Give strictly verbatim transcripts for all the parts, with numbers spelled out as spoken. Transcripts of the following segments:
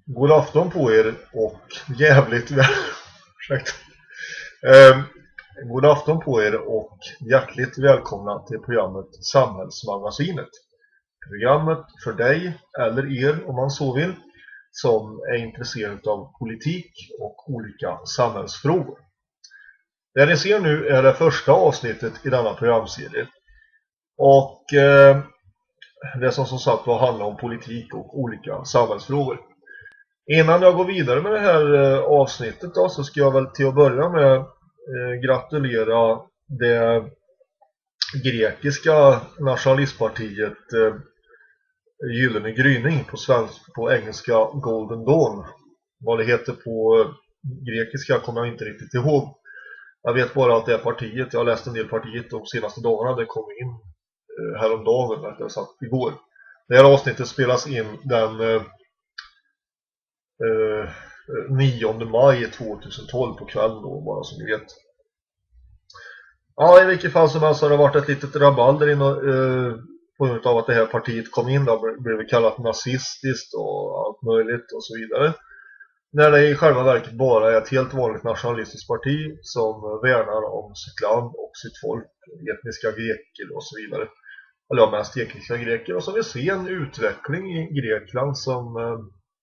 God afton på er och jävligt väl... Ursäkta. Eh, god afton på er och hjärtligt välkomna till programmet Samhällsmagasinet. Programmet för dig eller er, om man så vill, som är intresserad av politik och olika samhällsfrågor. Det ni ser nu är det första avsnittet i denna programserie. Och eh, det som som sagt var handlar om politik och olika samhällsfrågor. Innan jag går vidare med det här eh, avsnittet då, så ska jag väl till att börja med eh, gratulera det grekiska nationalistpartiet eh, Gyllene gryning på svensk, på engelska Golden Dawn. Vad det heter på grekiska kommer jag inte riktigt ihåg. Jag vet bara att det är partiet, jag har läst en del partiet de senaste dagarna, det kom in eh, häromdagen, rättare sagt igår. Det här avsnittet spelas in den eh, eh, nionde maj tjugohundratolv på kvällen då, bara som ni vet. Ja, i vilket fall som helst har det varit ett litet rabalder in, eh, på grund av att det här partiet kom in, då blev det kallat nazistiskt och allt möjligt och så vidare. När det i själva verket bara är ett helt vanligt nationalistiskt parti som värnar om sitt land och sitt folk, etniska greker och så vidare. Eller ja, mest etniska greker. Och så vi ser en utveckling i Grekland som eh,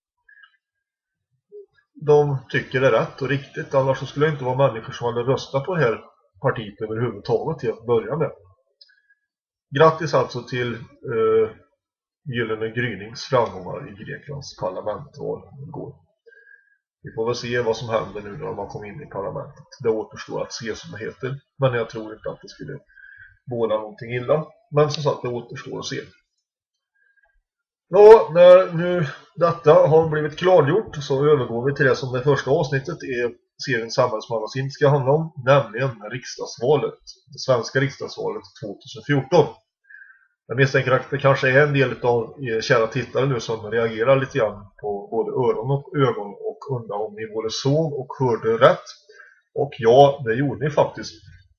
de tycker är rätt och riktigt. Annars så skulle det inte vara människor som hade röstat på det här partiet överhuvudtaget till att börja med. Grattis alltså till eh, Gyllene grynings framgångar i Greklands parlamentval igår. Vi får väl se vad som händer nu när man kommer in i parlamentet. Det återstår att se, som det heter. Men jag tror inte att det skulle båda någonting illa. Men som sagt, det återstår att se. Ja, när nu detta har blivit klargjort så övergår vi till det som det första avsnittet är serien Samhällsmagasin ska handla om. Nämligen riksdagsvalet. Det svenska riksdagsvalet tjugohundrafjorton. Jag misstänker att det kanske är en del av er kära tittare nu som reagerar lite grann på både öron och ögon och undrar om ni både såg och hörde rätt. Och ja, det gjorde ni faktiskt.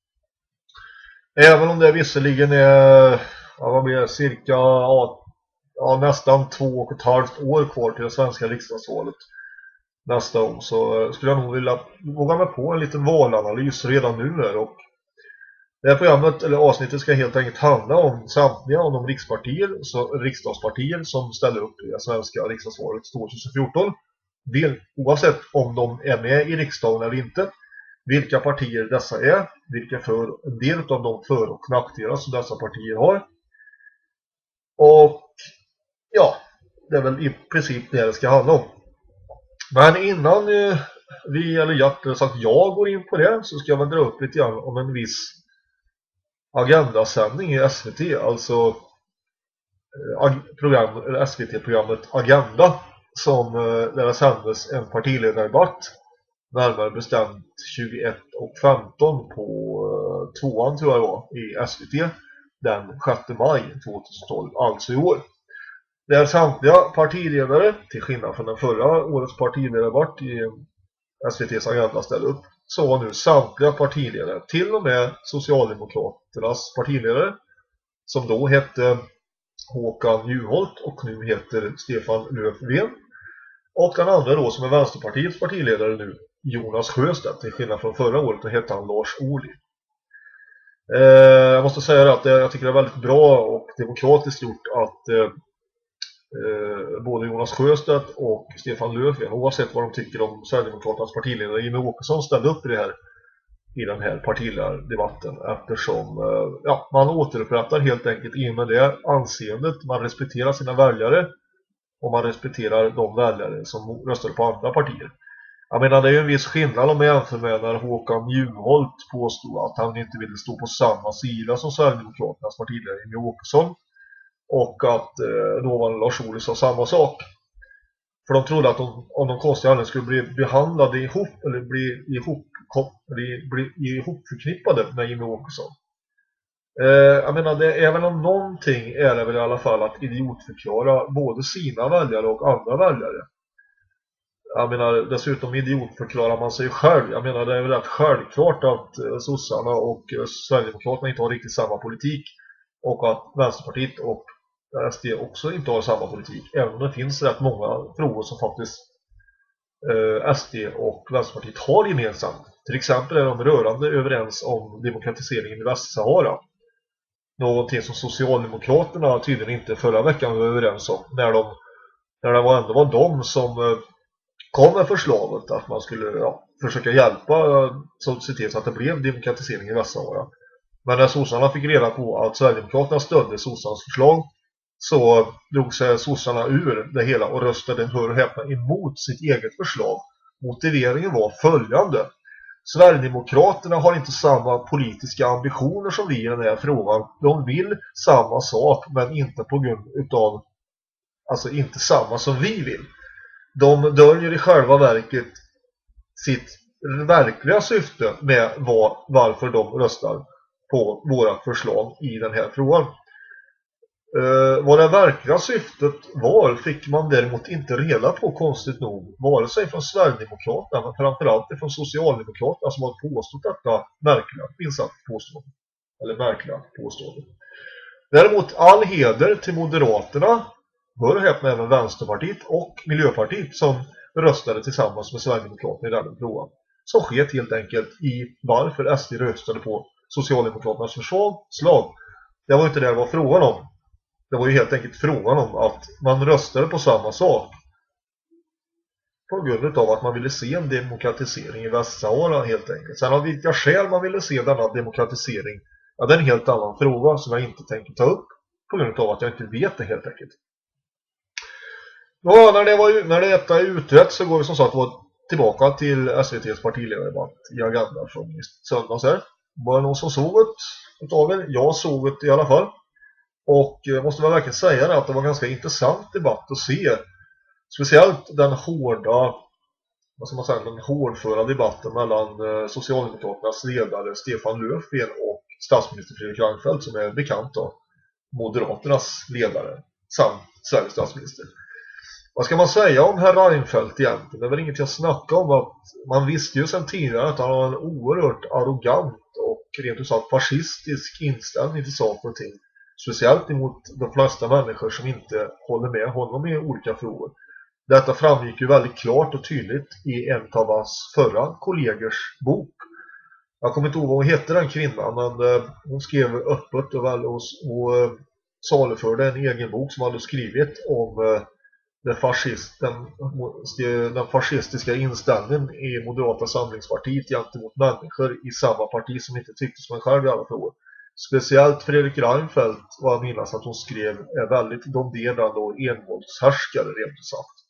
Även om det visserligen är, ja, vad blir det, cirka ja, ja, nästan två och ett halvt år kvar till det svenska riksdagsvalet nästa år, så skulle jag nog vilja våga mig på en liten valanalys redan nu där. Och det här programmet, eller avsnittet, ska helt enkelt handla om samtliga av de rikspartier, så riksdagspartier som ställer upp i det svenska riksdagsvalet tjugohundrafjorton. Del, oavsett om de är med i riksdagen eller inte, vilka partier dessa är, vilka för, en del av de för- och nackdelar som dessa partier har. Och ja, det är väl i princip det det ska handla om. Men innan eh, vi, eller jag, eller sagt jag går in på det, så ska jag väl dra upp lite grann om en viss agendasändning i S V T, alltså eh, program, eller S V T-programmet Agenda, som eh, där det sändes en partiledardebatt, närmare bestämt tjugoett och femton på eh, tvåan tror jag var, i S V T den sjätte maj tjugohundratolv, alltså i år. Där samtliga partiledare, till skillnad från den förra årets partiledardebatt i S V T:s Agenda ställde upp, så var nu samtliga partiledare, till och med Socialdemokraternas partiledare, som då hette Håkan Juholt och nu heter Stefan Löfven, och den andra då som är Vänsterpartiets partiledare nu, Jonas Sjöstedt, till skillnad från förra året, då hette han Lars Ohly. Eh, jag måste säga att jag tycker det är väldigt bra och demokratiskt gjort att eh, Eh, både Jonas Sjöstedt och Stefan Löfven, oavsett vad de tycker om Sverigedemokraternas partiledare Jimmie Åkesson, ställde upp i, det här, i den här partiledardebatten, eftersom eh, ja, man återupprättar helt enkelt i med det anseendet. Man respekterar sina väljare och man respekterar de väljare som röstar på andra partier. Jag menar, det är ju en viss skillnad om man jämför med när Håkan Juholt påstod att han inte ville stå på samma sida som Sverigedemokraternas partiledare Jimmie Åkesson, och att eh, då var Lars Ohly sa samma sak. För de trodde att de, om de konstiga anledningar skulle bli behandlade ihop, eller bli ihop, bli, bli ihop förknippade med Jimmie Åkesson. Eh, jag menar, det är väl om någonting är det väl i alla fall att idiotförklara både sina väljare och andra väljare. Jag menar, dessutom idiotförklarar man sig själv. Jag menar, det är väl rätt självklart att eh, sossarna och eh, Sverigedemokraterna inte har riktigt samma politik, och att Vänsterpartiet och S D också inte har samma politik, även om det finns rätt många frågor som faktiskt eh, S D och Vänsterpartiet har gemensamt. Till exempel är de rörande överens om demokratiseringen i Västsahara. Någonting som Socialdemokraterna tydligen inte förra veckan var överens om. När, de, när det var ändå var de som eh, kom med förslaget att man skulle ja, försöka hjälpa så se till så att det blev demokratisering i Västsahara. Men när sossarna fick reda på att Sverigedemokraterna stödde sossarnas förslag så drog sig sossarna ur det hela och röstade, hör och häpna, emot sitt eget förslag. Motiveringen var följande: Sverigedemokraterna har inte samma politiska ambitioner som vi i den här frågan. De vill samma sak men inte på grund utav, alltså inte samma som vi vill. De döljer i själva verket sitt verkliga syfte med vad, varför de röstar på våra förslag i den här frågan. Uh, vad det verkliga syftet var fick man däremot inte reda på, konstigt nog, vare sig från Sverigedemokraterna men framförallt från Socialdemokraterna som har påstått detta märkliga, insatt påstående. Eller märkliga påstående. Däremot all heder till Moderaterna, hör och häpna även Vänsterpartiet och Miljöpartiet som röstade tillsammans med Sverigedemokraterna i den frågan. Som sket helt enkelt i varför S D röstade på Socialdemokraternas förslag. Det var inte det det var frågan om. Det var ju helt enkelt frågan om att man röstade på samma sak. På grund av att man ville se en demokratisering i Västsahara helt enkelt. Sen av vilka skäl man ville se denna demokratisering, ja, det är en helt annan fråga som jag inte tänker ta upp. På grund av att jag inte vet det helt enkelt. Ja, när det var, när detta är utrett så går vi som sagt tillbaka till S V T:s partiledardebatt i Agenda från söndags här. Var det någon som såg det utav er? Jag såg det i alla fall. Och jag måste väl verkligen säga att det var en ganska intressant debatt att se. Speciellt den hårda, vad ska man säga, den hårdföra debatten mellan Socialdemokraternas ledare Stefan Löfven och statsminister Fredrik Reinfeldt, som är bekant då, Moderaternas ledare samt Sveriges statsminister. Vad ska man säga om herr Reinfeldt egentligen? Det är väl inget jag snackar om. Att man visste ju sedan tidigare att han har en oerhört arrogant och rent ut sagt fascistisk inställning till saker och ting. Speciellt emot de flesta människor som inte håller med honom i olika frågor. Detta framgick ju väldigt klart och tydligt i en av hans förra kollegers bok. Jag kommer inte ihåg vad hon hette, den kvinnan, men eh, hon skrev öppet och, väl, och, och eh, saluförde en egen bok som hade skrivit om eh, den, fascist, den, den fascistiska inställningen i Moderata samlingspartiet gentemot människor i samma parti som inte tyckte som en själv i alla frågor. Speciellt Fredrik Reinfeldt, vad jag minns att hon skrev, är väldigt domderande och envåldshärskare rent ut sagt.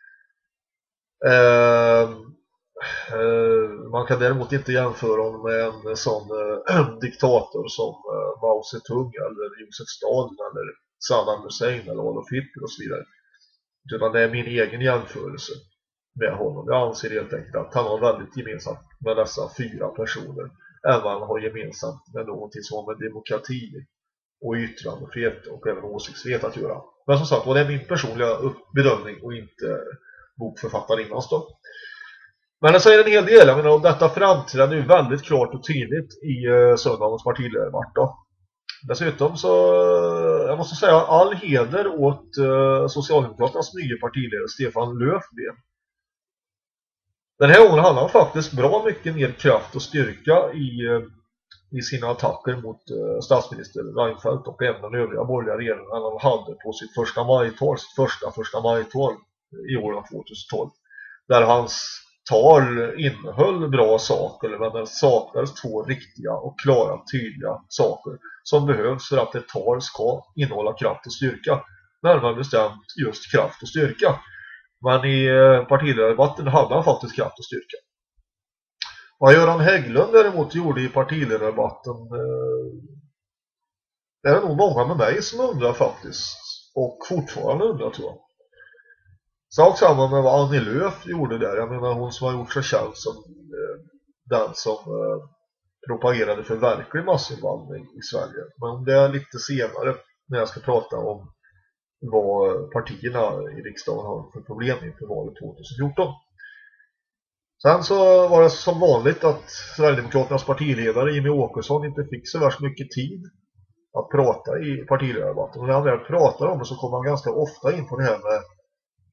Eh, eh, man kan däremot inte jämföra honom med en sån eh, diktator som eh, Mao Zedong eller Josef Stalin eller Saddam Hussein eller Adolf Hitler och så vidare. Utan det är min egen jämförelse med honom. Jag anser helt enkelt att han har väldigt gemensamt med dessa fyra personer. Även vad han har gemensamt med någonting som har med demokrati och yttrandefrihet och även åsiktsfrihet att göra. Men som sagt, det är min personliga bedömning och inte bokförfattarinnans då. Men det säger en hel del. Jag menar, om detta framträdande är ju väldigt klart och tydligt i uh, söndagens partiledardebatt då. Dessutom så, jag måste säga all heder åt uh, Socialdemokraternas nya partiledare Stefan Löfven. Den här gången hade han faktiskt bra mycket mer kraft och styrka i, i sina attacker mot uh, statsminister Reinfeldt och även den övriga borgerliga regeringen än han hade på sitt första majtal, sitt första första majtal i år tjugohundratolv. Där hans tal innehöll bra saker, men det saknades två riktiga och klara, tydliga saker som behövs för att ett tal ska innehålla kraft och styrka. Närmare bestämt just kraft och styrka. Men i partiledardebatten hade han faktiskt kraft och styrka. Vad Göran Hägglund däremot gjorde i partiledardebatten eh, det är nog många med mig som undrar faktiskt. Och fortfarande undrar, tror jag. Sak samma med vad Annie Lööf gjorde där. Jag menar, hon som har gjort sig känd som eh, den som eh, propagerade för verklig massinvandring i Sverige. Men det är lite senare när jag ska prata om vad partierna i riksdagen har för problem inför valet tjugohundrafjorton. Sen så var det som vanligt att Sverigedemokraternas partiledare Jimmie Åkesson inte fick så värst mycket tid att prata i partiledardebatten. Och när han väl pratar om det så kommer han ganska ofta in på det här med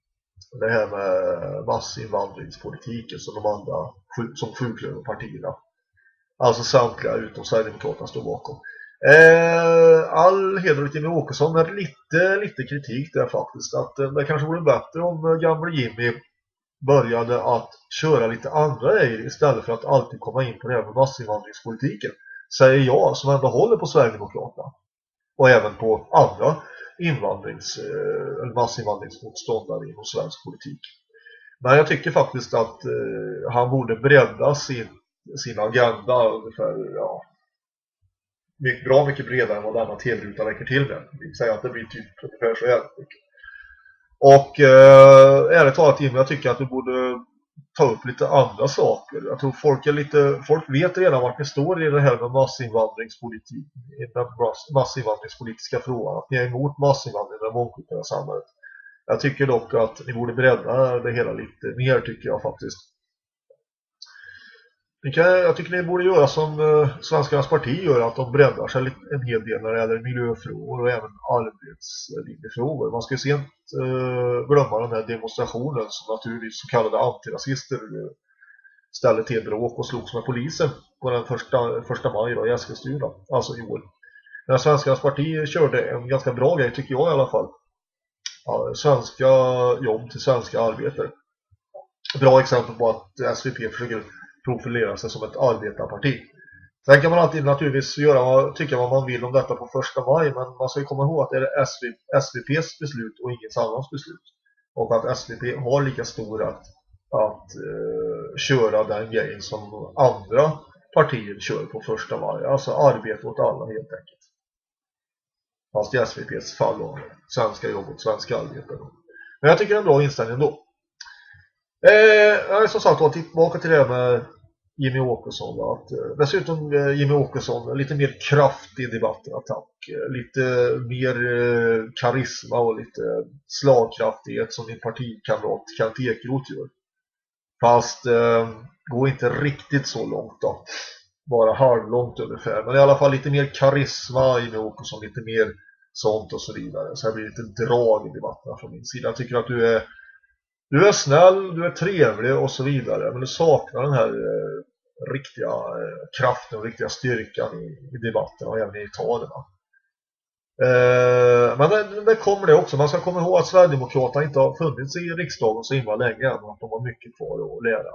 det här med massinvandringspolitiken som de andra som sjuklöverpartierna, alltså samtliga utom Sverigedemokraterna, står bakom. Eh, all heder till Jimmie Åkesson, men lite, lite kritik där faktiskt, att eh, det kanske vore bättre om gamla Jimmy började att köra lite andra grejer istället för att alltid komma in på det här med massinvandringspolitiken, säger jag som ändå håller på Sverigedemokraterna och även på andra invandrings, eller massinvandringsmotståndare inom svensk politik. Men jag tycker faktiskt att eh, han borde bredda sin, sin agenda ungefär, ja, mycket, bra mycket bredare än vad denna tv-ruta räcker till med. Det vill säga att det blir typ ungefär så här mycket. Och eh, ärligt talat, Jimmy, jag tycker att du borde ta upp lite andra saker. Jag tror folk är lite, folk vet redan vart ni står i det här med massinvandringspolitik, den massinvandringspolitiska frågan, att ni är emot massinvandring i det mångkulturella samhället. Jag tycker dock att ni borde bredda det hela lite mer, tycker jag faktiskt. Jag tycker ni borde göra som eh, Svenskarnas parti gör, att de breddar sig en hel del när det gäller miljöfrågor och även arbetslinjefrågor. Man ska ju sent eh, glömma den här demonstrationen som naturligtvis så kallade antirasister eh, ställde till bråk och slogs med polisen på den första, första maj då, i Eskilstuna, alltså i år. När Svenskarnas parti körde en ganska bra grej, tycker jag i alla fall. Ja, svenska jobb till svenska arbetare. Bra exempel på att S V P försöker profilera sig som ett arbetarparti. Sen kan man alltid naturligtvis göra, tycka vad man vill om detta på första maj, men man ska komma ihåg att det är S V P:s beslut och inget annans beslut. Och att S V P har lika stor rätt att eh, köra den grejen som andra partier kör på första maj. Alltså arbete åt alla helt enkelt. Fast i S V P:s fall då, svenska jobb och svenska arbetare. Men jag tycker det är en bra inställning då. Eh, som sagt, att tillbaka till det här med Jimmie Åkesson. Att, eh, dessutom eh, Jimmie Åkesson lite mer kraft i debatten, attack, eh, lite mer eh, karisma och lite slagkraftighet som din partikamrat Kent Ekeroth gör. Fast eh, går inte riktigt så långt då. Bara halvlångt ungefär. Men i alla fall lite mer karisma i Jimmie Åkesson, lite mer sånt och så vidare. Så det blir lite drag i debatten från min sida. Jag tycker att du är Du är snäll, du är trevlig och så vidare. Men du saknar den här eh, riktiga eh, kraften och riktiga styrkan i, i debatten och även i talen. Eh, men det, det kommer det också. Man ska komma ihåg att Sverigedemokraterna inte har funnits i riksdagen så himla länge än. Att de har mycket kvar att lära.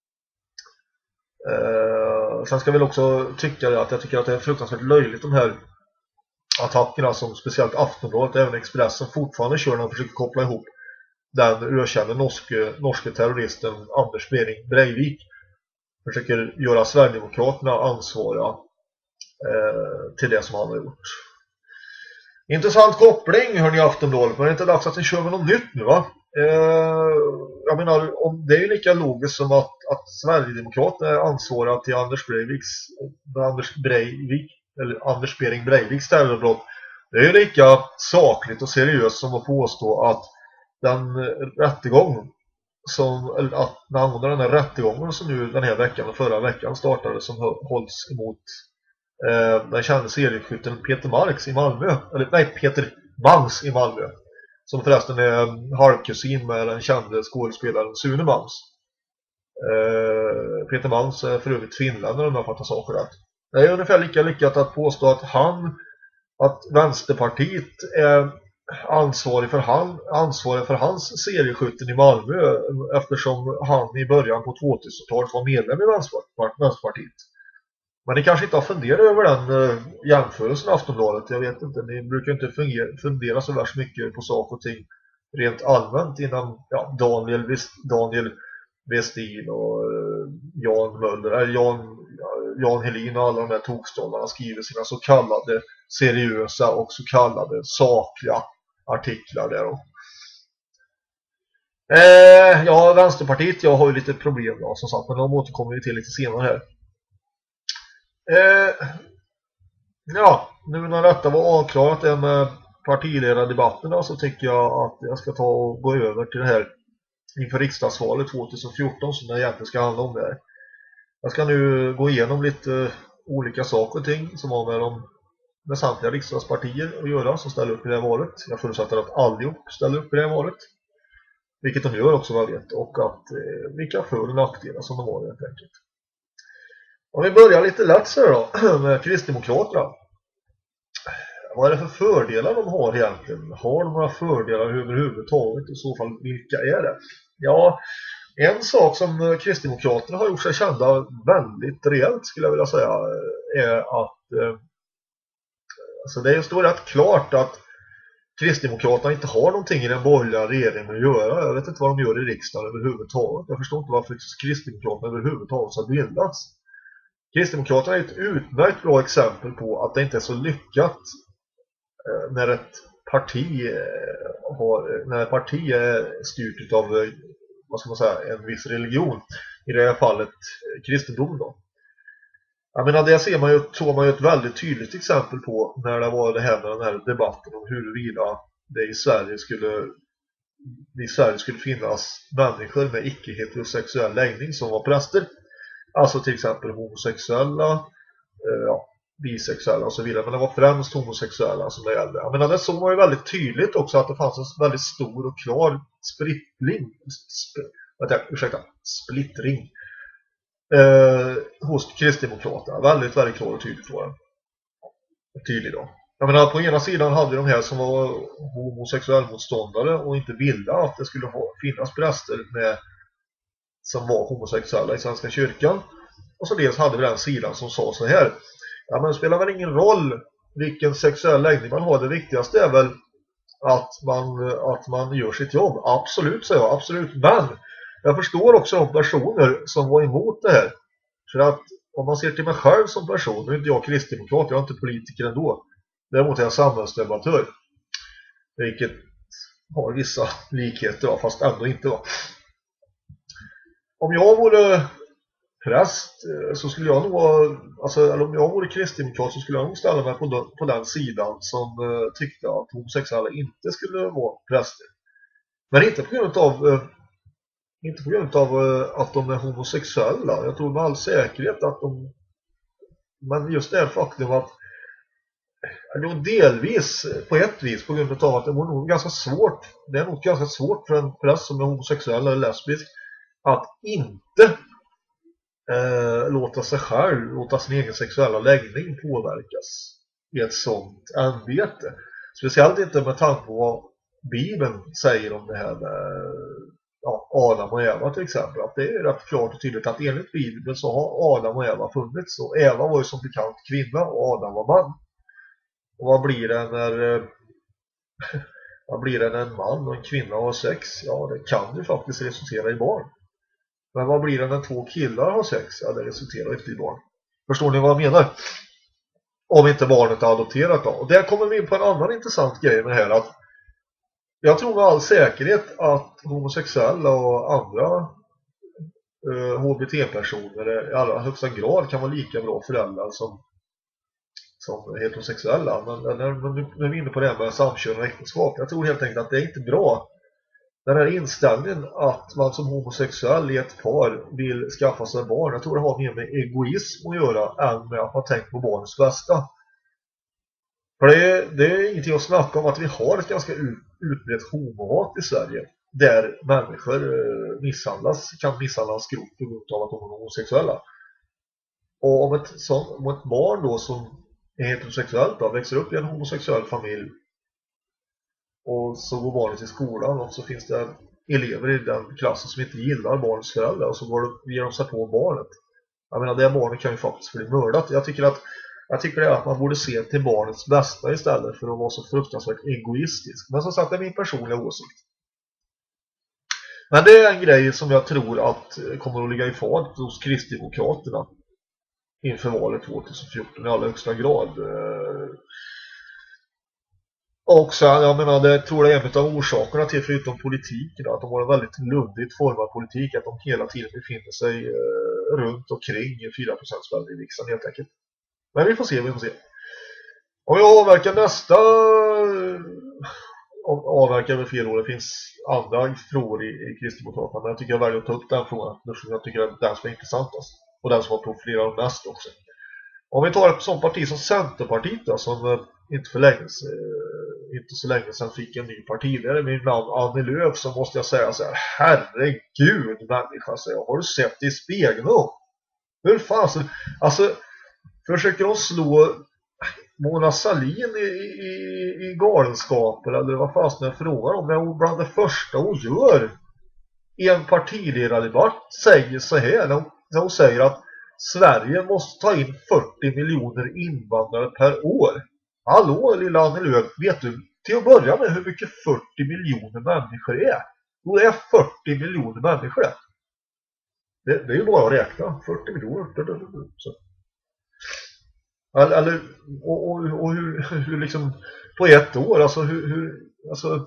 Eh, sen ska jag väl också tycka att jag tycker att det är fruktansvärt löjligt de här attackerna som speciellt Aftonbladet och även Expressen fortfarande kör när de försöker koppla ihop den ökände norske, norske terroristen Anders Behring Breivik, försöker göra Sverigedemokraterna ansvariga eh, till det som han har gjort. Intressant koppling, hör ni, Aftonbladet, men det är inte dags att ni kör med något nytt nu, va? Eh, jag menar, om det är ju lika logiskt som att, att Sverigedemokraterna är ansvariga till Anders Breiviks Anders Breivik eller Anders Behring Breiviks terrorbrott. Det är ju lika sakligt och seriöst som att påstå att den rättegång som, eller att man använder den här rättegången som nu den här veckan och förra veckan startade, som hålls emot eh, den kände serieskytten Peter Marx i Malmö, eller nej, Peter Mangs i Malmö, som förresten är halvkusin med den kände skådespelaren Sune Mangs. eh, Peter Mangs är för övrigt finländare om jag fattar saker rätt. Det är ungefär lika lyckat att påstå att han att Vänsterpartiet är ansvarig för, han, ansvarig för hans serieskytten i Malmö, eftersom han i början på tvåtusentalet var medlem i Vänsterpartiet. Men ni kanske inte har funderat över den uh, jämförelsen, Aftonbladet. Jag vet inte, ni brukar inte fungera, fundera så värst mycket på saker och ting rent allmänt innan ja, Daniel, Daniel Westin och uh, Jan Möller, äh, Jan, Jan Helin och alla de här tokstollarna skriver sina så kallade seriösa och så kallade sakliga artiklar där då. Eh, ja, Vänsterpartiet, jag har ju lite problem då, som sagt, men de återkommer vi till lite senare här. Eh, ja, nu när detta var avklarat det med partiledardebatterna, så tycker jag att jag ska ta och gå över till det här inför riksdagsvalet tjugohundrafjorton som det egentligen ska handla om där. Jag ska nu gå igenom lite olika saker och ting som har med de med samtliga riksdagspartier att göra som ställer upp i det här valet. Jag förutsätter att allihop ställer upp i det här valet. Vilket de gör också, vad jag vet. Och att eh, vilka för- och nackdelar som de har helt enkelt. Om vi börjar lite lätt så då med Kristdemokraterna. Vad är det för fördelar de har egentligen? Har de några fördelar överhuvudtaget? I så fall, vilka är det? Ja, en sak som Kristdemokraterna har gjort sig kända väldigt rejält skulle jag vilja säga är att eh, alltså det står rätt klart att Kristdemokraterna inte har någonting i den borgerliga regeringen att göra. Jag vet inte vad de gör i riksdagen överhuvudtaget. Jag förstår inte varför Kristdemokraterna överhuvudtaget har bildats. Kristdemokraterna är ett utmärkt bra exempel på att det inte är så lyckat eh, när ett parti eh, har, när ett parti är styrt av eh, vad ska man säga, en viss religion. I det här fallet eh, kristendom då. Jag menar, det ser man ju, tror man ju ett väldigt tydligt exempel på när det var det här med den här debatten om huruvida det i Sverige skulle i Sverige skulle finnas människor med icke-heterosexuell läggning som var präster. Alltså till exempel homosexuella, eh, ja, bisexuella och så vidare. Men det var främst homosexuella som det gällde. Jag menar, det såg man ju väldigt tydligt också att det fanns en väldigt stor och klar splittring, sp vänta, ursäkta, splittring eh, hos Kristdemokraterna. Väldigt, väldigt klar och tydligt var det. Tydligt då. Jag menar, på ena sidan hade de här som var homosexuell motståndare och inte ville att det skulle finnas präster med som var homosexuella i Svenska kyrkan. Och så dels hade vi den sidan som sa så här: ja, men det spelar väl ingen roll vilken sexuell läggning man har, det viktigaste är väl att man, att man gör sitt jobb. Absolut, säger jag, absolut. Men jag förstår också de personer som var emot det här. För att om man ser till mig själv som person, nu är inte jag kristdemokrat, jag är inte politiker ändå. Däremot är jag samhällsdebattör. Vilket har vissa likheter, fast ändå inte. Va? Om jag vore präst så skulle jag nog, alltså, eller om jag vore kristdemokrat så skulle jag nog ställa mig på den, på den sidan som uh, tyckte att homosexuella inte skulle vara präster. Men inte på grund av uh, inte på grund av uh, att de är homosexuella. Jag tror med all säkerhet att de, men just det faktum att då delvis, på ett vis, på grund av att det var nog ganska svårt, det är nog ganska svårt för en präst som är homosexuell eller lesbisk att inte eh, låta sig själv, låta sin egen sexuella läggning påverkas i ett sånt ämbete. Speciellt inte med tanke på vad Bibeln säger om det här med ja, Adam och Eva till exempel. Att det är rätt klart och tydligt att enligt Bibeln så har Adam och Eva funnits. Och Eva var ju som bekant kvinna och Adam var man. Och vad blir det när vad blir det när en man och en kvinna har sex? Ja, det kan ju faktiskt resultera i barn. Men vad blir det när två killar har sex? Ja, det resulterar inte i barn. Förstår ni vad jag menar? Om inte barnet är adopterat då. Och där kommer vi in på en annan intressant grej med det här. Att jag tror med all säkerhet att homosexuella och andra eh, H B T-personer i allra högsta grad kan vara lika bra föräldrar som som heterosexuella. Men när, när vi är inne på det här med samkön och äktenskap, jag tror helt enkelt att det är inte bra. Den här inställningen att man som homosexuell i ett par vill skaffa sig barn, jag tror det har mer med egoism att göra än med att man tänker på barnets bästa. För det är, det är ingenting att snacka om att vi har ett ganska ut, utbrett homohat i Sverige. Där människor misshandlas, kan misshandlas grovt på grund av att de är homosexuella. Och om ett, sånt, om ett barn då som är heterosexuellt då, växer upp i en homosexuell familj och så går barnet i skolan och så finns det elever i den klassen som inte gillar barnets föräldrar och så går det, ger de sig på barnet. Jag menar, det barnet kan ju faktiskt bli mördat. Jag tycker att jag tycker det är att man borde se till barnets bästa istället för att vara så fruktansvärt egoistisk. Men som sagt, det är min personliga åsikt. Men det är en grej som jag tror att kommer att ligga i fart hos Kristdemokraterna inför valet tjugohundrafjorton i allra högsta grad. Och sen, jag menar, det tror jag är en av orsakerna till, förutom politiken, att de har en väldigt luddigt formad politik, att de hela tiden befinner sig eh, runt omkring fyra procent spänn i riksdagen helt enkelt. Men vi får se, vi får se. Om vi avverkar nästa avverkar med fel år, det finns andra frågor i, i Kristdemokraterna, men jag tycker jag väljer att ta upp den frågan, för jag tycker att den som är intressantast och den som har profilerat mest också. Om vi tar ett sånt parti som Centerpartiet då, som inte för länge eh, inte så länge sedan fick en ny partiledare med namn Annie Lööf, så måste jag säga så här: herregud människa, så jag har du sett i spegeln då? Hur fan så, alltså försöker de slå Mona Sahlin i, i, i galenskaper eller vad fan som jag frågar om, när hon bland det första hon gör i en partiledardebatt säger så här, när hon, när hon säger att Sverige måste ta in fyrtio miljoner invandrare per år. Hallå lilla Annie Lööf, vet du till att börja med hur mycket fyrtio miljoner människor är? Jo, det är fyrtio miljoner människor det. Det, det är ju bara att räkna, fyrtio miljoner. Så. Eller, och, och, och hur, hur liksom på ett år, alltså hur, hur alltså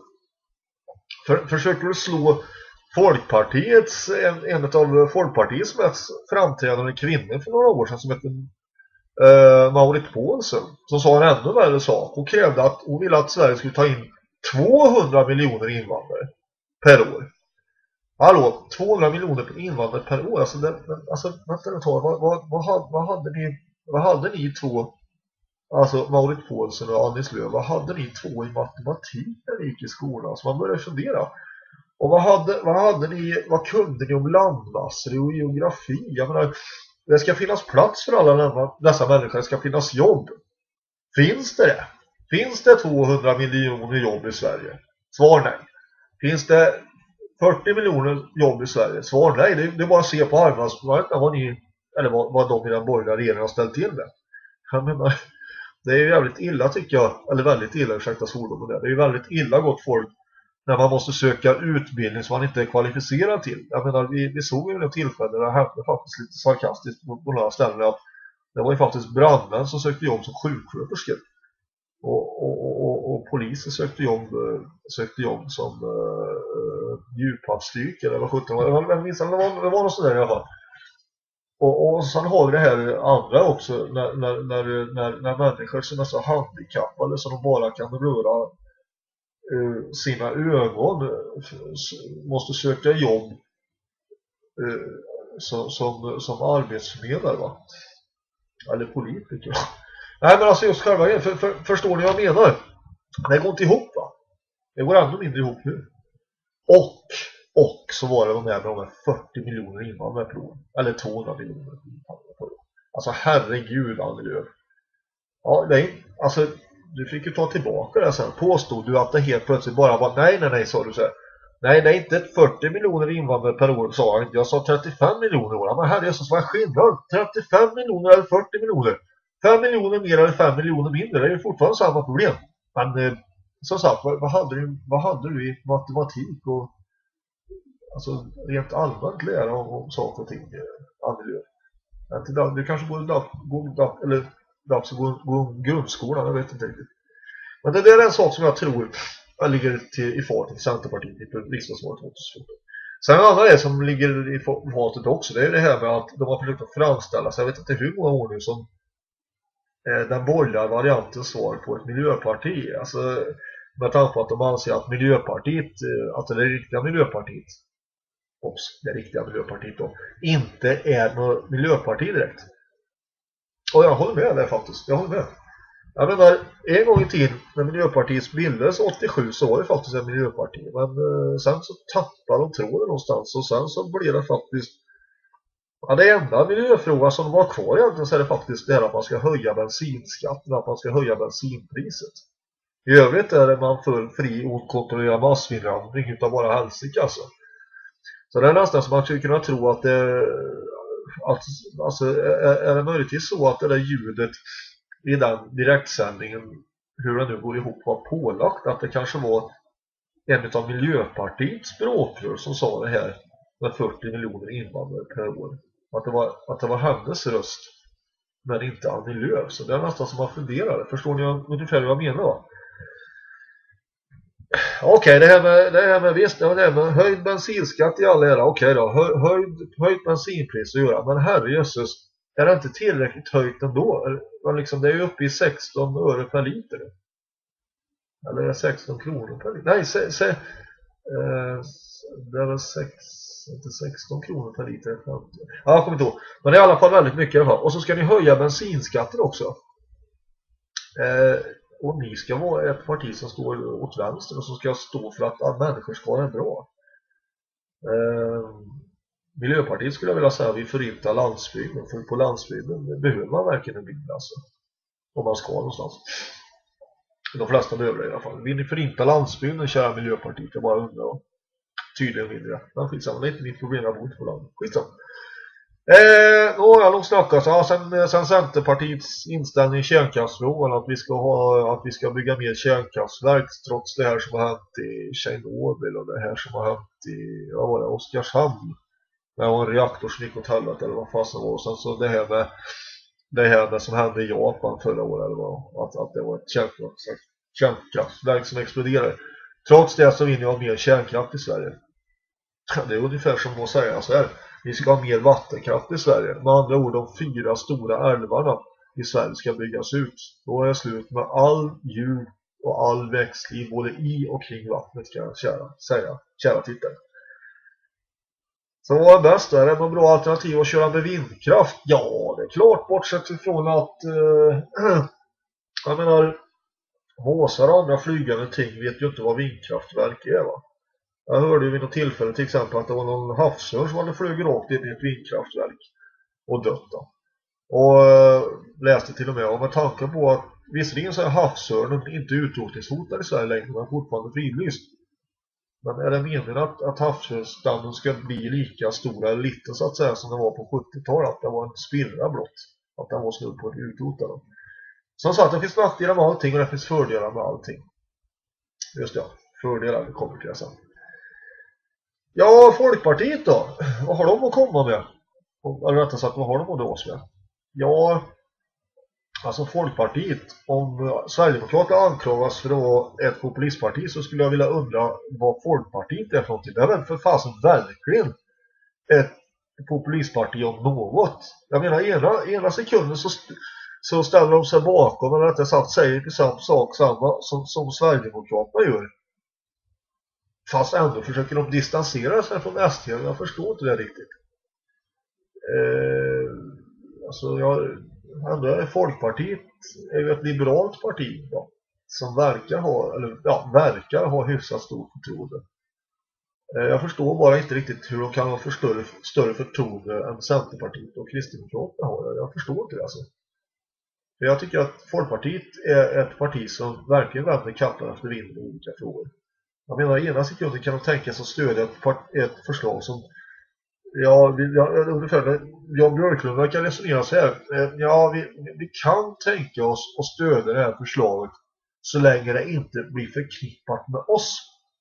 för, försöker du slå Folkpartiets, en, en av Folkpartiets mest framträdande kvinnor för några år sedan som heter uh, Marit Paulsen, som sa en ännu värre sak och krävde att hon ville att Sverige skulle ta in tvåhundra miljoner invandrare per år. Hallå, tvåhundra miljoner invandrare per år, alltså, det, alltså vänta ett tag, vad, vad, vad, vad hade ni vad hade ni två, alltså Marit Paulsen och Annie Lööf, vad hade ni två i matematik när ni gick i skolan? Så man börjar fundera. Och vad hade, vad hade ni, vad kunde ni om landmassor och geografi? Jag menar, det ska finnas plats för alla dessa människor, det ska finnas jobb. Finns det det? Finns det tvåhundra miljoner jobb i Sverige? Svar nej. Finns det fyrtio miljoner jobb i Sverige? Svar nej. Det är, det är bara att se på arbetsmarknaden vad ni, eller vad, vad de i den borgerliga regeringen har ställt till med. Jag menar, det är ju jävligt illa tycker jag, eller väldigt illa, ursäkta svordomen där. Det är ju väldigt illa gott folk när man måste söka utbildning som man inte är kvalificerad till. Jag menar, vi, vi såg ju en tillfälle där det hände faktiskt lite sarkastiskt på, på några ställen att det var ju faktiskt brandmän som sökte jobb som sjuksköterskor. Och, och, och, och polisen sökte jobb, sökte jobb som uh, djuphavsstyrkare eller vad sjutton. Det var, det var, det var något sådär i alla fall. Och, och sen har vi det här andra också, när, när, när, när, när människor som är så handikappade så de bara kan röra uh, sina ögon uh, måste söka jobb uh, som, som, som arbetsförmedlare, va? Eller politiker. Nej, men alltså just själva för, för, förstår ni vad jag menar? Det går inte ihop, va? Det går ändå mindre ihop nu. Och Och så var det de här med de här fyrtio miljoner invandrare per år. Eller tvåhundra miljoner invandrare per år. Alltså herregud, Annie Lööf. Ja, nej, alltså du fick ju ta tillbaka det sen. Påstod du att det helt plötsligt bara var nej, nej, nej, sa du så här. Nej, nej, inte fyrtio miljoner invandrare per år, sa jag inte. Jag sa trettiofem miljoner år. Men herrejösses, vad är skillnad? trettiofem miljoner eller fyrtio miljoner? fem miljoner mer eller fem miljoner mindre. Det är ju fortfarande samma problem. Men eh, som sagt, vad, vad, hade du, vad hade du i matematik och alltså rent allmänt lära om, om saker och ting, Annie Lööf? Du kanske borde gå, eller dags att gå, gå grundskolan, jag vet inte riktigt. Men det där är en sak som jag tror ligger till, i farten till Centerpartiet i riksdagsvalet tjugohundrafjorton. Sen en annan är som ligger i farten också, det är det här med att de har försökt att framställa sig, jag vet inte hur många år nu, som eh, den borgerliga variantens svar på ett miljöparti. Alltså med tanke på att de anser att Miljöpartiet, att det är det riktiga Miljöpartiet, Ops, det riktiga Miljöpartiet då, inte är något miljöparti direkt. Och jag håller med där faktiskt, jag håller med. Jag menar, en gång i tiden när Miljöpartiet bildades åttiosju så var det faktiskt en miljöparti. Men eh, sen så tappade de tråden någonstans och sen så blev det faktiskt, ja, det enda miljöfrågan som var kvar egentligen, så är det faktiskt det här att man ska höja bensinskatten, att man ska höja bensinpriset. I övrigt är det man full fri och kontrollerad massinvandring utav bara helsike alltså. Så det är nästan som man skulle kunna tro att det, att, alltså, är, är det möjligtvis så att det där ljudet i den direktsändningen, hur det nu går ihop, var pålagt, att det kanske var en av Miljöpartiets språkrör som sa det här med fyrtio miljoner invandrare per år. Att det var, att det var hennes röst, men inte Annie Lööf. Så det är nästan som man funderar. Förstår ni ungefär vad jag menar, va? Okej, okay, det här med, det här med visst, det här med höjd bensinskatt i all era. Okej okay då, Hö, höjd, höjd bensinpris att göra. Men herrejösses, är det inte tillräckligt höjt ändå? Men liksom, det är ju uppe i sexton öre per liter. Eller är det sexton kronor per liter? Nej, se, se, eh, det är sex, inte sexton kronor per liter. Ja, jag kommer inte ihåg. Men det är i alla fall väldigt mycket i alla fall. Och så ska ni höja bensinskatten också. Eh, och ni ska vara ett parti som står åt vänster och som ska stå för att människor ska ha det bra. Eh, Miljöpartiet skulle jag vilja säga att vi förintar landsbygden, för på landsbygden behöver man verkligen en bil alltså, om man ska någonstans. De flesta behöver det i alla fall. Vill ni förinta landsbygden, kära Miljöpartiet? Jag bara undrar. Tydligen vill det. Men skitsamma, det är inte mitt problem, jag bor inte på landet. Skitsamma. Eh, då har jag nog snackat ja, sen, sen Centerpartiets inställning i kärnkraftsfrågan att vi ska ha att vi ska bygga mer kärnkraftverk trots det här som har hänt i Tjernobyl och det här som har hänt i vad var det, Oskarshamn. Det var en reaktor som gick åt helvete eller vad fasen var. Och sen så det här med det här med som hände i Japan förra året eller vad, att, att det var ett kärnkraftverk, kärnkraftverk som exploderade. Trots det så vill ni ha mer kärnkraft i Sverige. Det är ungefär som att säga så här. Vi ska ha mer vattenkraft i Sverige. Med andra ord, de fyra stora älvarna i Sverige ska byggas ut. Då är det slut med all djur och all växtliv både i och kring vattnet, kan jag kära, säga, kära tittare. Så vad är bäst? Är det någon bra alternativ att köra med vindkraft? Ja, det är klart, bortsett ifrån att eh, jag menar måsar och andra flygande ting vet ju inte vad vindkraftverk är, va? Jag hörde ju vid något tillfälle till exempel att det var någon havsörn som hade flugit rakt in i ett vindkraftverk och dött då. Och äh, läste till och med om med tanke på att visserligen så är havsörnen inte utrotningshotad i Sverige längre, men fortfarande fridlyst. Men är det meningen att, att havsörnstammen ska bli lika stor eller liten så att säga som det var på sjuttiotalet, att det var en spillra blott, att den var snudd på att utrota dem. Som sagt, det finns nackdelar med allting och det finns fördelar med allting. Just det, fördelar, det kommer till det sen. Ja, Folkpartiet då? Vad har de att komma med? Eller rättare sagt, vad har de att dras med? Ja, alltså Folkpartiet, om Sverigedemokraterna anklagas för att vara ett populistparti så skulle jag vilja undra vad Folkpartiet är för någonting. Det är väl för fasen verkligen ett populistparti om något. Jag menar, ena, ena sekunden så, så ställer de sig bakom, eller rättare sagt säger till samma sak samma som, som Sverigedemokraterna gör. Fast ändå försöker de distansera sig från S D. Jag förstår inte det riktigt. Eh, alltså jag ändå är Folkpartiet är ju ett liberalt parti då, som verkar ha eller ja, verkar ha hyfsat stort förtroende. Eh, jag förstår bara inte riktigt hur de kan ha för större, större förtroende än Centerpartiet och Kristdemokraterna har. Jag förstår inte det alltså. För jag tycker att Folkpartiet är ett parti som verkligen vänder kappan efter vinden i olika frågor. Jag menar, i ena sekunden kan de tänka sig att stödja ett, ett förslag som ja, vi, ja, ungefär Jan Björklund verkar resonera så här. Ja, vi, vi kan tänka oss att stödja det här förslaget så länge det inte blir förknippat med oss.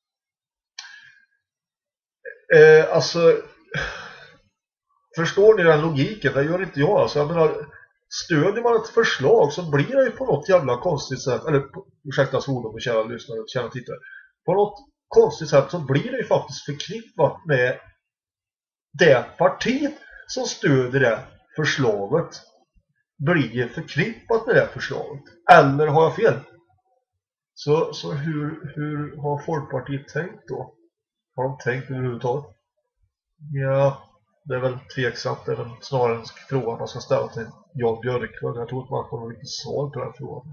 Eh, alltså, förstår ni den logiken? Det gör inte jag. Alltså, jag menar, stödjer man ett förslag så blir det ju på något jävla konstigt sätt, eller ursäkta svordom och kära lyssnare och kära tittare, på något konstigt sätt så blir det ju faktiskt förknippat med det partiet som stöder det förslaget blir förknippat med det förslaget. Eller har jag fel? Så, så hur, hur har Folkpartiet tänkt då? Har de tänkt överhuvudtaget? Ja, det är väl tveksamt. Det är väl snarare en fråga man ska ställa till Jan Björklund. Jag tror inte man får något riktigt svar på den frågan.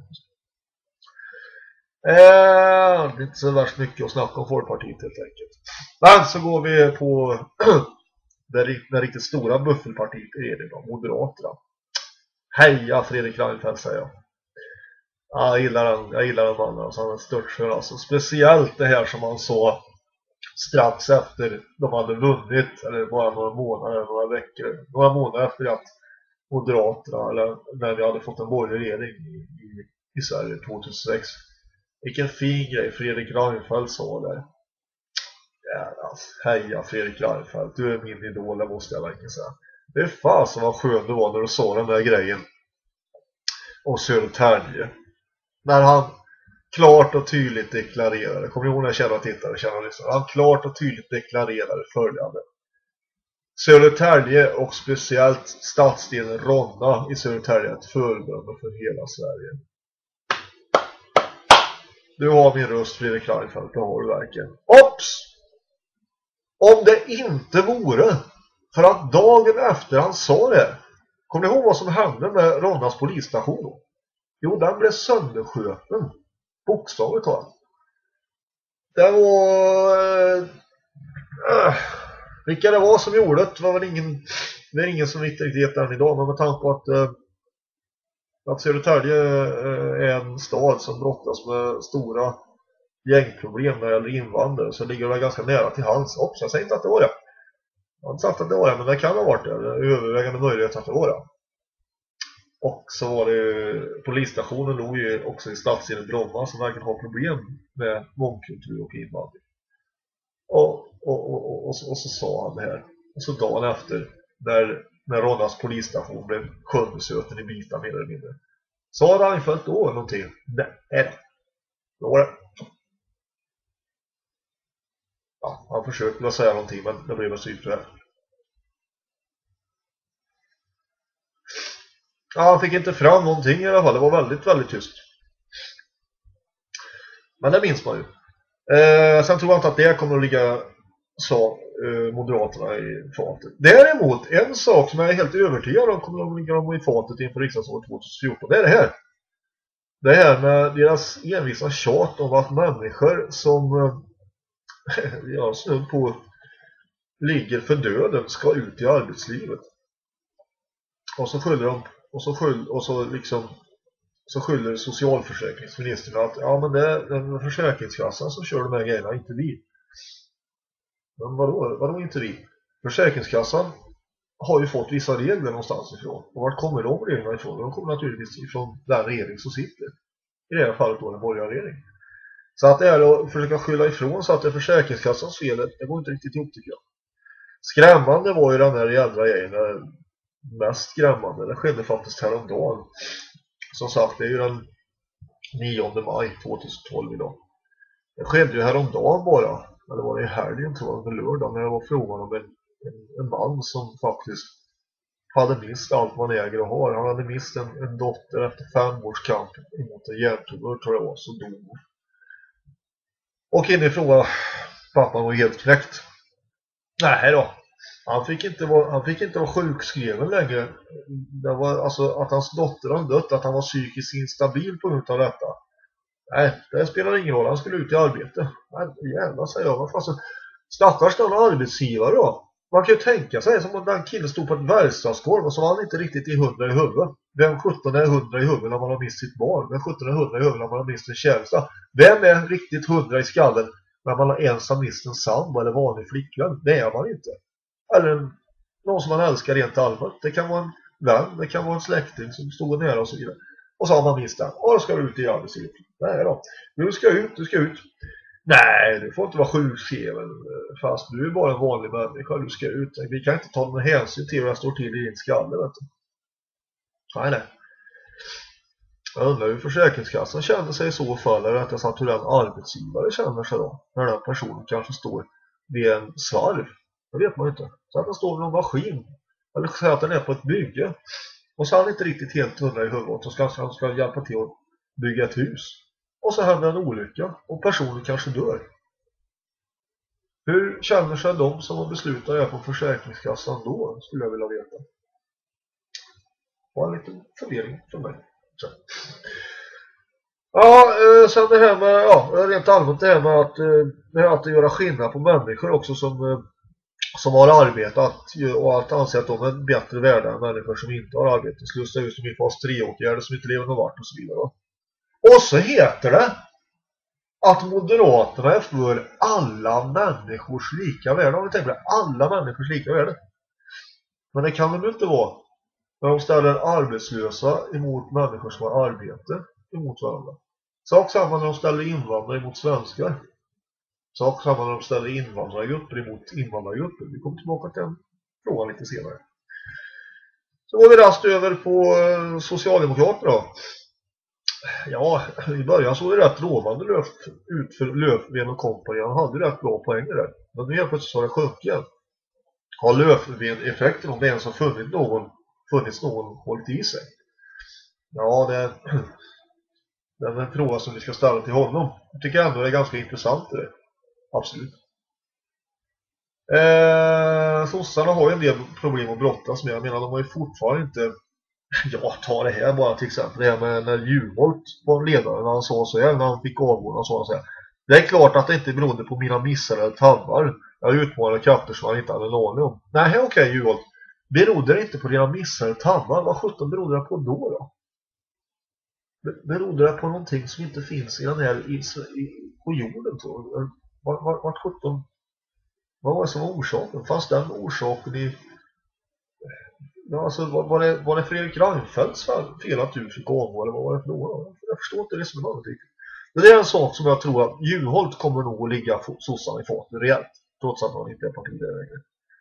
Eh, det är inte så värst mycket att snacka om Folkpartiet helt enkelt. Men så går vi på det, det riktigt stora buffelpartiet är det då, Moderaterna. Heja Fredrik Reinfeldt, säger jag. Jag gillar den, jag gillar den mannen, alltså han är stört för alltså. Speciellt det här som han sa strax efter de hade vunnit, eller bara några månader, några veckor, några månader efter att Moderaterna, eller när vi hade fått en borgerlig regering i, i, i Sverige tjugohundrasex. Vilken fin grej Fredrik Reinfeldt sa där. Ja, heja Fredrik Reinfeldt, du är min idol, det måste jag verkligen säga. Det är fan som var skön det var när du sa den där grejen om Södertälje. När han klart och tydligt deklarerade, kommer ni ihåg när kära tittare, kära lyssnare, han klart och tydligt deklarerade följande: Södertälje och speciellt stadsdelen Ronna i Södertälje är ett föredöme för hela Sverige. Du har min röst, Fredrik Reinfeldt, det har du verkligen. Ops! Om det inte vore för att dagen efter han sa det, kommer ni ihåg vad som hände med Ronnas polisstation då? Jo, den blev sönderskjuten. Bokstavligt talat. Det var... Äh, vilka det var som gjorde det var väl ingen... Det är ingen som riktigt vet än idag. Men med tanke på att... Äh, att Södertälje äh, är en stad som brottas med stora gängproblem när det gäller invandrare, så ligger det ganska nära till hands också. Jag säger inte att det var det. Jag har inte sagt att det var det, men det kan ha varit det. Det är övervägande möjlighet att det var det. Och så var det polisstationen låg ju också i stadsdelen Bromma, som verkar ha problem med mångkultur och invandring. Och, och, och, och, och, så, och så sa han det här. Och så dagen efter, när, när Ronnas polisstation blev söndersöten i bitar mer eller mindre, sa Reinfeldt då någonting? Nej, då var det. Ja, han försökte väl säga någonting, men det blev väl så ytterligare. Ja, han fick inte fram någonting i alla fall. Det var väldigt, väldigt tyst. Men det minns man ju. Eh, sen tror jag inte att det kommer att ligga så eh, Moderaterna i fatet. Däremot, en sak som jag är helt övertygad om kommer att ligga dem i fatet inför riksdagsåret tjugohundrafjorton. Det är det här. Det här med deras envisa tjat om att människor som eh, ja, snudd på ligger för döden ska ut i arbetslivet. Och så skyller de och så skyll, och så liksom så skyller socialförsäkringsministern att ja, men det är den försäkringskassan som kör de här grejerna, inte vi. Men vadå, vadå inte vi? Försäkringskassan har ju fått vissa regler någonstans ifrån. Och vart kommer de reglerna ifrån? De kommer naturligtvis ifrån den regering som sitter. I det här fallet då en borgerlig regering. Så att det är att försöka skylla ifrån så att det är försäkringskassans fel, det går inte riktigt ihop tycker jag. Skrämmande var ju den här jädra grejen. Mest skrämmande, det skedde faktiskt häromdagen. Som sagt, det är ju den nionde maj tjugohundratolv idag. Det skedde ju häromdagen bara. Eller var det i helgen tror jag, under lördag, när det var frågan om en, en, en man som faktiskt hade mist allt man äger och har. Han hade mist en, en dotter efter fem års kamp emot en hjärntumör, tror jag var, så dog. Och inifrån pappan var helt knäckt. Nej då. Han fick inte vara, han fick inte vara sjukskriven längre. Det var alltså att hans dotter hade dött, att han var psykiskt instabil på grund av detta. Nej, det spelar ingen roll. Han skulle ut i arbete. Nej, jävlar, säger jag. Alltså, stackars den arbetsgivare då. Man kan ju tänka sig som om den killen stod på ett verkstadsgolv och så var han inte riktigt i hundra i huvudet. Vem sjutton är hundra i huvudet när man har mist sitt barn? Vem sjutton är hundra i huvudet när man har mist en kärlsta? Vem är riktigt hundra i skallen när man har ensam mist en sambo eller vanlig flickvän? Det är man inte. Eller en, någon som man älskar rent allmänt. Det kan vara en vän, det kan vara en släkting som står nära och så vidare. Och så har man mist den. Och då ska du ut i arbetslivet. Nej då. Du ska ut, du ska ut. Nej, du får inte vara sjukskriven. Fast du är bara en vanlig människa. Du ska ut. Vi kan inte ta någon hänsyn till vad jag står till i din skalle. Vet du. Nej, nej. Jag undrar hur försäkringskassan känner sig i så fall. Eller rättare sagt hur den arbetsgivare känner sig då. När den personen kanske står vid en svarv. Det vet man inte. Så att den står vid någon maskin. Eller så att den är på ett bygge. Och så är han inte riktigt helt hundra i huvudet. Och så ska han ska hjälpa till att bygga ett hus. Och så händer en olycka. Och personen kanske dör. Hur känner sig de som har beslutat det här på försäkringskassan då? Skulle jag vilja veta. Det var en liten fundering för mig. Så. Ja, sen det här med, ja, rent allmänt det här med att, det här att göra skillnad på människor också som, som har arbetat och att anse att de är bättre värda än människor som inte har arbetat. Slussa ut som i fas tre-åtgärder som inte lever någon vart och så vidare. Och så heter det att Moderaterna är för alla människors lika värde. Om vi tänker på alla människors lika värde. Men det kan väl inte vara när de ställer arbetslösa emot människor som har arbete emot varandra. Sak samma när de ställer invandrare emot svenskar. Sak samma när de ställer invandrargrupper emot invandrargrupper. Vi kommer tillbaka till den frågan lite senare. Så går vi rast över på Socialdemokraterna då. Ja, i början så är det rätt lovande löf, ut för Löfven och kompani. Han hade rätt bra poänger där. Men nu helt plötsligt så har det sjunkit igen. Har Löfven-effekten, om det ens har funnits någon, funnits någon hållit i sig? Ja, det, det är en fråga som vi ska ställa till honom. Jag tycker ändå det är ganska intressant det. Absolut. Eh, sossarna har ju en del problem att brottas med. Jag menar, de har ju fortfarande inte Ja, ta det här bara till exempel. Det här med när Juholt var ledare, när han sa så här, när han fick avgå, så så här. Det är klart att det inte berodde på mina missar eller tabbar. Jag utmanade krafter som jag inte hade en aning om. Nej, okej okay, Juholt. Berodde det inte på dina missar eller tabbar? Vad sjutton berodde det på då då? Berodde det på någonting som inte finns i den här i, i, på jorden så? Vad, vad, vad sjutton? Vad var det som var orsaken? Fast den orsaken i... Ja, alltså, var, var, det, var det Fredrik Reinfeldts fel att du fick avgå eller vad var det för något? Jag förstår inte det som är riktigt. Men det är en sak som jag tror att Juholt kommer nog att ligga sossarna i fatet rejält. Trots att han inte är partiledare längre.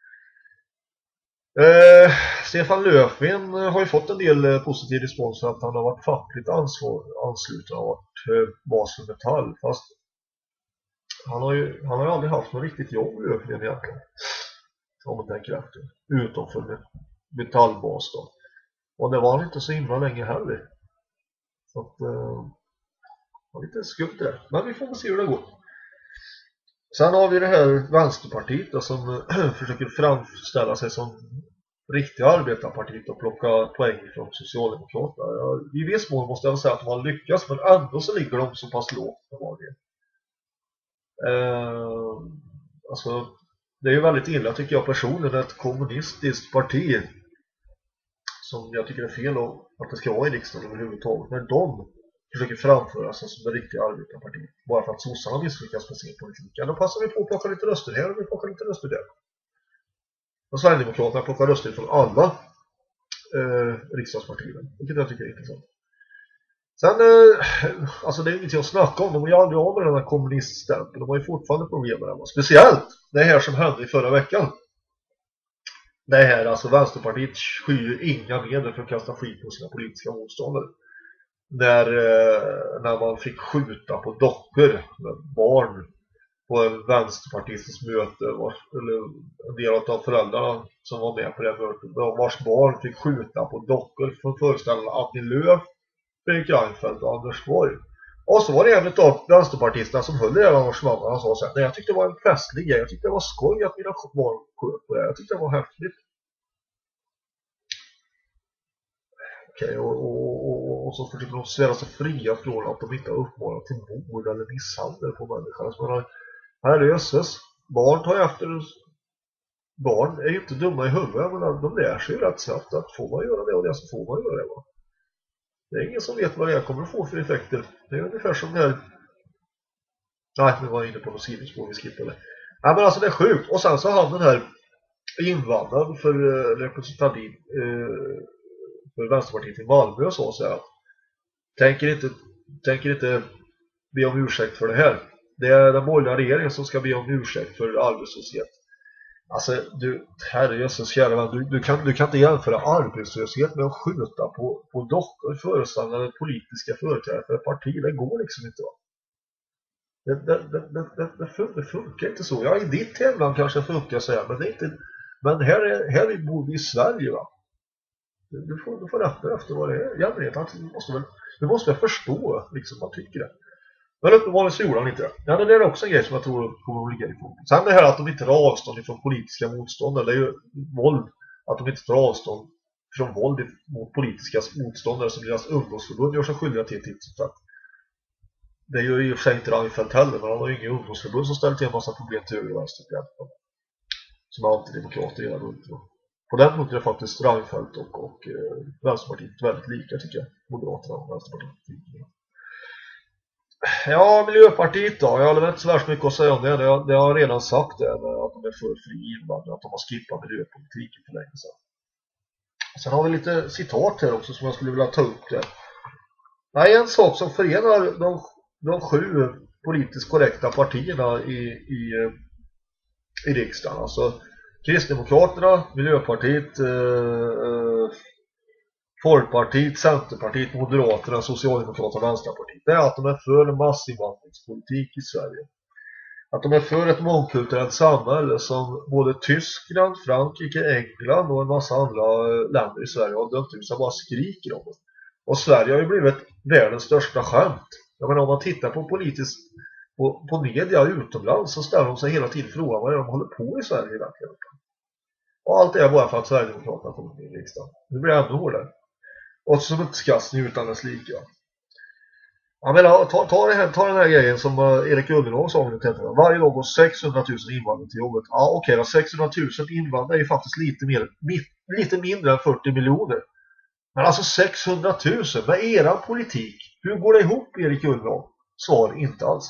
Eh, Stefan Löfven har ju fått en del eh, positiv respons för att han har varit fackligt ansvar, ansluten och varit eh, bas för Metall. Fast han har ju han har ju aldrig haft något riktigt jobb Löfven egentligen. Om man tänker efter. Utom för Metallbas då. Och det var han inte så himla länge heller. Så att eh, det var lite skumt det. Men vi får se hur det går. Sen har vi det här Vänsterpartiet då, som försöker framställa sig som riktiga arbetarpartiet och plocka poäng från Socialdemokraterna. Ja, i viss mån måste jag säga att de har lyckats, men ändå så ligger de så pass lågt. Eh, alltså, det är ju väldigt illa tycker jag personligen, ett kommunistiskt parti som jag tycker är fel att det ska vara i riksdagen överhuvudtaget, när de försöker framföra sig som en riktig arbetarparti bara för att sossarna misslyckas med sin politik. Ja, då passar vi på att plocka lite röster här och vi plockar lite röster där. Och Sverigedemokraterna plockar röster från alla eh, riksdagspartier, vilket jag tycker är intressant. Sen, eh, alltså det är inget att snacka om, de har ju aldrig av med den här kommuniststämpeln, de har ju fortfarande problem med det. Speciellt det här som hände i förra veckan. Det här, alltså Vänsterpartiet skyr inga medel för att kasta skit på sina politiska motståndare. När, eh, när man fick skjuta på dockor med barn på en vänsterpartistisk möte, vars, eller en del av föräldrarna som var med på det mötet, vars barn fick skjuta på dockor för att föreställa Annie Lööf, Fredrik Reinfeldt och Anders Borg. Och så var det en av vänsterpartisterna som höll i det arrangemanget och han sa så här: nej, jag tyckte det var en festlig grej, jag tyckte det var skoj att mina barn sköt på det, jag tyckte det var häftigt. Okej, och, och, och, och så försöker de svära sig fria från att de inte har uppmanat till mord eller misshandel på människan. Så man har, här är jösses, barn tar efter, barn är ju inte dumma i huvudet, men de lär sig ju rätt snabbt att får man göra det och det så får man göra det. Va? Det är ingen som vet vad det kommer att få för effekter. Det är ungefär som det här. Nej, nu var jag inne på något sidospår, vi skippade. Nej, men alltså det är sjukt. Och sen så har han den här invandraren för uh, representant uh, för Vänsterpartiet i Malmö och så säger att tänker inte, tänker inte be om ursäkt för det här. Det är den borgerliga regeringen som ska be om ursäkt för arbetslöshet. Alltså, du, herrejösses kära vän, du, du, kan, du kan inte jämföra arbetslöshet med att skjuta på, på dockor föreställande politiska företrädare för ett parti. Det går liksom inte. Va? Det, det, det, det, det, fun, det funkar inte så. Ja, i ditt hemland kanske funkar så här, men det är inte. Men här, är, här bor vi i Sverige, va? Du får, du får rätta efter vad det är. Jämligheten, du måste väl, du måste väl förstå liksom vad tycker det. Men uppenbarligen så gjorde han inte det. Ja, det är också en grej som jag tror kommer att ligga i fokus. Sen det här att de inte tar avstånd från politiska motståndare. Det är ju våld. Att de inte tar avstånd från våld mot politiska motståndare som deras ungdomsförbund gör sig skyldiga till. till det är ju i och för sig inte Reinfeldt heller, men han har ju ingen ungdomsförbund som ställer till en massa problem till höger och vänster. Som är antidemokrater hela runt. På den punkten är faktiskt Reinfeldt och, och eh, Vänsterpartiet väldigt lika tycker jag. Moderaterna och Vänsterpartiet. Ja, Miljöpartiet då. Jag har inte så värst mycket att säga om det. Det har, det har jag redan sagt det, att de är för fri invandring, att de har skippat miljöpolitiken för länge sedan. Sen har vi lite citat här också som jag skulle vilja ta upp det. Nej, en sak som förenar de, de sju politiskt korrekta partierna i, i, i riksdagen. Alltså Kristdemokraterna, Miljöpartiet, eh, Folkpartiet, Centerpartiet, Moderaterna, Socialdemokraterna och Vänsterpartiet. Det är att de är för en massinvandringspolitik i Sverige. Att de är för ett mångkulturellt samhälle som både Tyskland, Frankrike, England och en massa andra länder i Sverige har dömt ut som bara skriker om det. Och Sverige har ju blivit världens största skämt. Jag menar, om man tittar på politiskt på, på media utomlands så ställer de sig hela tiden frågan vad de håller på i Sverige verkligen. Och allt är bara för att Sverigedemokraterna kommer in i riksdagen. Nu blir det ännu hårdare. och smutskastning utan dess lika. Jag menar, ta, ta, det här, ta den här grejen som uh, Erik Ullenhag sa om det. Varje dag går sexhundratusen invandrare till jobbet. Ja, okej, okay, sexhundratusen invandrare är ju faktiskt lite, mer, mi, lite mindre än fyrtio miljoner. Men alltså sexhundratusen med eran politik. Hur går det ihop, Erik Ullenhag? Svar inte alls.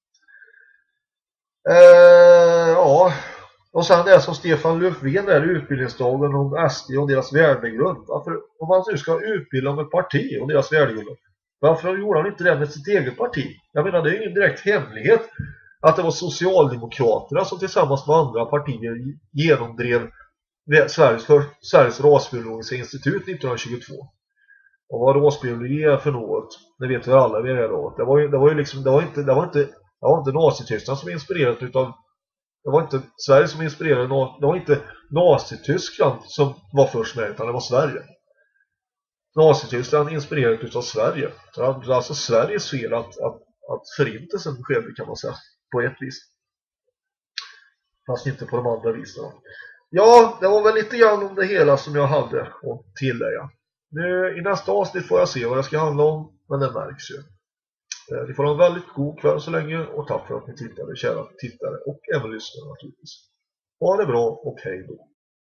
Eh, ja, och sen det som Stefan Löfven där, utbildningsdagen om S D och deras värdegrund. Varför, om man nu ska utbilda om ett parti och deras värdegrund, varför gjorde han inte det med sitt eget parti? Jag menar, det är ingen direkt hemlighet att det var Socialdemokraterna som tillsammans med andra partier genomdrev Sveriges, för, Sveriges rasbiologiska institut nittonhundratjugotvå. Och vad rasbiologi är för något, det vet vi alla vid det här då. Det var ju, det var ju liksom, det var inte, det var inte, det var inte Nazityskland som inspirerat, utan det var inte Sverige som inspirerade, det var inte Nazityskland som var först med, utan det var Sverige. Nazityskland inspirerat utav Sverige. Det är alltså Sveriges fel att, att, att förintelsen skedde, kan man säga, på ett vis. Fast inte på de andra viserna. Ja, det var väl lite grann om det hela som jag hade att tillägga. Nu, i nästa avsnitt får jag se vad det ska handla om, men det märks ju. Ni får ha en väldigt god kväll så länge, och tack för att ni tittade, kära tittare och även lyssnare naturligtvis. Ha det bra och hej då.